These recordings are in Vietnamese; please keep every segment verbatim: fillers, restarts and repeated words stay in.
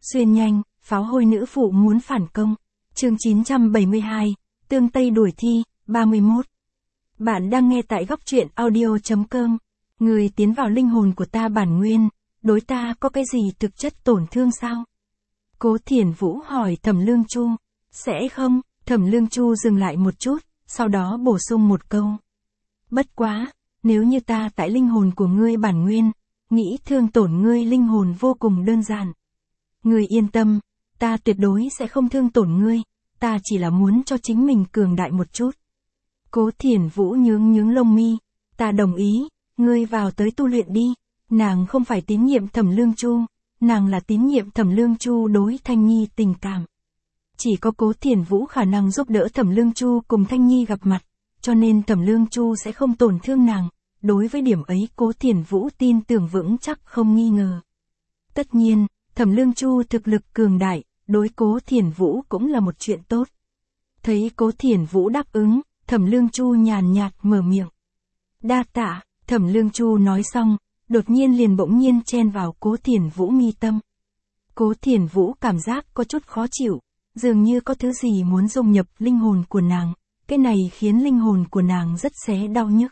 Xuyên nhanh, pháo hôi nữ phụ muốn phản công. Chương chín trăm bảy mươi hai, Tương Tây đuổi thi, ba mươi mốt. Bạn đang nghe tại góc truyện audio.com. Người tiến vào linh hồn của ta bản nguyên, đối ta có cái gì thực chất tổn thương sao? Cố Thiển Vũ hỏi Thẩm Lương Chu. Sẽ không, Thẩm Lương Chu dừng lại một chút, sau đó bổ sung một câu. Bất quá, nếu như ta tại linh hồn của ngươi bản nguyên, nghĩ thương tổn ngươi linh hồn vô cùng đơn giản. Ngươi yên tâm, ta tuyệt đối sẽ không thương tổn ngươi, ta chỉ là muốn cho chính mình cường đại một chút. Cố Thiển Vũ nhướng nhướng lông mi, ta đồng ý, ngươi vào tới tu luyện đi. Nàng không phải tín nhiệm Thẩm Lương Chu, nàng là tín nhiệm Thẩm Lương Chu đối Thanh Nhi tình cảm. Chỉ có Cố Thiển Vũ khả năng giúp đỡ Thẩm Lương Chu cùng Thanh Nhi gặp mặt, cho nên Thẩm Lương Chu sẽ không tổn thương nàng. Đối với điểm ấy Cố Thiển Vũ tin tưởng vững chắc không nghi ngờ. Tất nhiên, Thẩm Lương Chu thực lực cường đại, đối Cố Thiển Vũ cũng là một chuyện tốt. Thấy Cố Thiển Vũ đáp ứng, Thẩm Lương Chu nhàn nhạt mở miệng. Đa tạ, Thẩm Lương Chu nói xong, đột nhiên liền bỗng nhiên chen vào Cố Thiển Vũ mi tâm. Cố Thiển Vũ cảm giác có chút khó chịu, dường như có thứ gì muốn dung nhập linh hồn của nàng, cái này khiến linh hồn của nàng rất xé đau nhức.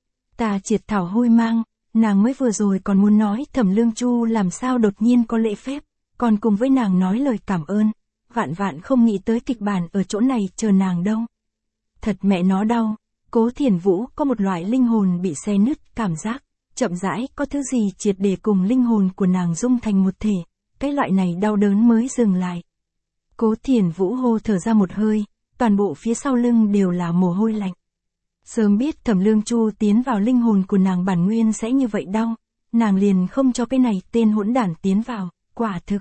Ta triệt thảo hôi mang, nàng mới vừa rồi còn muốn nói Thẩm Lương Chu làm sao đột nhiên có lễ phép, còn cùng với nàng nói lời cảm ơn, vạn vạn không nghĩ tới kịch bản ở chỗ này chờ nàng đâu. Thật mẹ nó đau, Cố Thiển Vũ có một loại linh hồn bị xé nứt cảm giác, chậm rãi có thứ gì triệt để cùng linh hồn của nàng dung thành một thể, cái loại này đau đớn mới dừng lại. Cố Thiển Vũ hô thở ra một hơi, toàn bộ phía sau lưng đều là mồ hôi lạnh. Sớm biết Thẩm Lương Chu tiến vào linh hồn của nàng bản nguyên sẽ như vậy đau, nàng liền không cho cái này tên hỗn đản tiến vào, quả thực.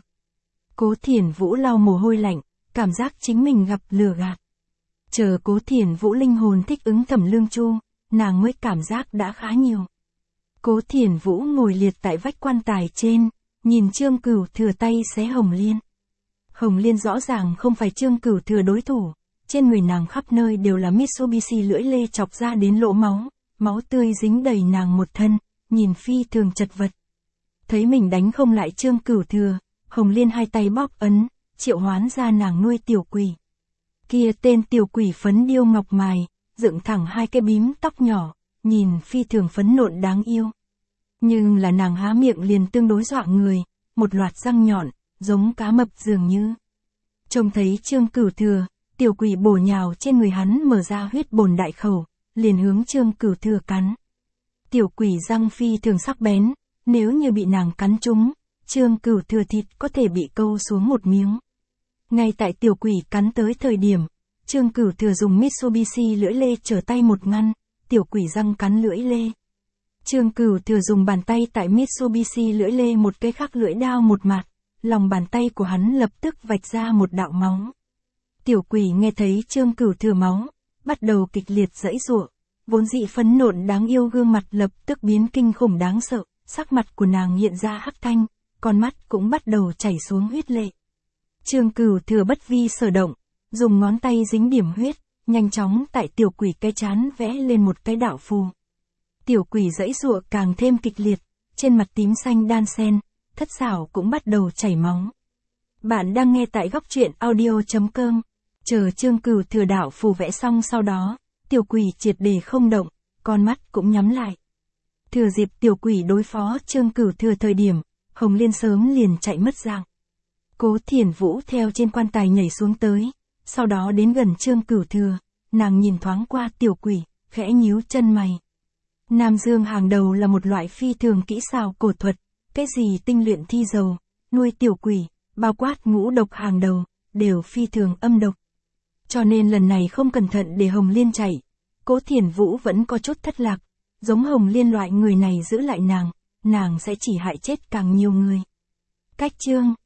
Cố Thiển Vũ lau mồ hôi lạnh, cảm giác chính mình gặp lừa gạt. Chờ Cố Thiển Vũ linh hồn thích ứng Thẩm Lương Chu, nàng mới cảm giác đã khá nhiều. Cố Thiển Vũ ngồi liệt tại vách quan tài trên, nhìn Trương Cửu Thừa tay xé Hồng Liên. Hồng Liên rõ ràng không phải Trương Cửu Thừa đối thủ, trên người nàng khắp nơi đều là Mitsubishi lưỡi lê chọc ra đến lỗ máu, máu tươi dính đầy nàng một thân, nhìn phi thường chật vật. Thấy mình đánh không lại Trương Cửu Thừa, Hồng Liên hai tay bóp ấn, triệu hoán ra nàng nuôi tiểu quỷ. Kia tên tiểu quỷ phấn điêu ngọc mài, dựng thẳng hai cái bím tóc nhỏ, nhìn phi thường phấn nộn đáng yêu. Nhưng là nàng há miệng liền tương đối dọa người, một loạt răng nhọn, giống cá mập dường như. Trông thấy Trương Cửu Thừa, tiểu quỷ bổ nhào trên người hắn mở ra huyết bồn đại khẩu, liền hướng Trương Cửu Thừa cắn. Tiểu quỷ răng phi thường sắc bén, nếu như bị nàng cắn trúng, Trương Cửu Thừa thịt có thể bị câu xuống một miếng. Ngay tại tiểu quỷ cắn tới thời điểm, Trương Cửu Thừa dùng Mitsubishi lưỡi lê trở tay một ngăn, tiểu quỷ răng cắn lưỡi lê. Trương Cửu Thừa dùng bàn tay tại Mitsubishi lưỡi lê một cái khắc lưỡi đao một mạt, lòng bàn tay của hắn lập tức vạch ra một đạo máu. Tiểu quỷ nghe thấy Trương Cửu Thừa máu, bắt đầu kịch liệt giãy giụa, vốn dị phấn nộn đáng yêu gương mặt lập tức biến kinh khủng đáng sợ, sắc mặt của nàng hiện ra hắc thanh, con mắt cũng bắt đầu chảy xuống huyết lệ. Trương Cửu Thừa bất vi sở động, dùng ngón tay dính điểm huyết, nhanh chóng tại tiểu quỷ cái trán vẽ lên một cái đạo phù. Tiểu quỷ giãy giụa càng thêm kịch liệt, trên mặt tím xanh đan xen, thất xảo cũng bắt đầu chảy máu. Bạn đang nghe tại góc truyện audio.com. Chờ Trương Cửu Thừa đạo phù vẽ xong sau đó, tiểu quỷ triệt để không động, con mắt cũng nhắm lại. Thừa dịp tiểu quỷ đối phó Trương Cửu Thừa thời điểm, Hồng Liên sớm liền chạy mất dạng. Cố Thiển Vũ theo trên quan tài nhảy xuống tới, sau đó đến gần Trương Cửu Thừa, nàng nhìn thoáng qua tiểu quỷ, khẽ nhíu chân mày. Nam Dương hàng đầu là một loại phi thường kỹ xảo cổ thuật, cái gì tinh luyện thi dầu, nuôi tiểu quỷ, bao quát ngũ độc hàng đầu, đều phi thường âm độc. Cho nên lần này không cẩn thận để Hồng Liên chạy, Cố Thiển Vũ vẫn có chút thất lạc, giống Hồng Liên loại người này giữ lại nàng, nàng sẽ chỉ hại chết càng nhiều người. Cách chương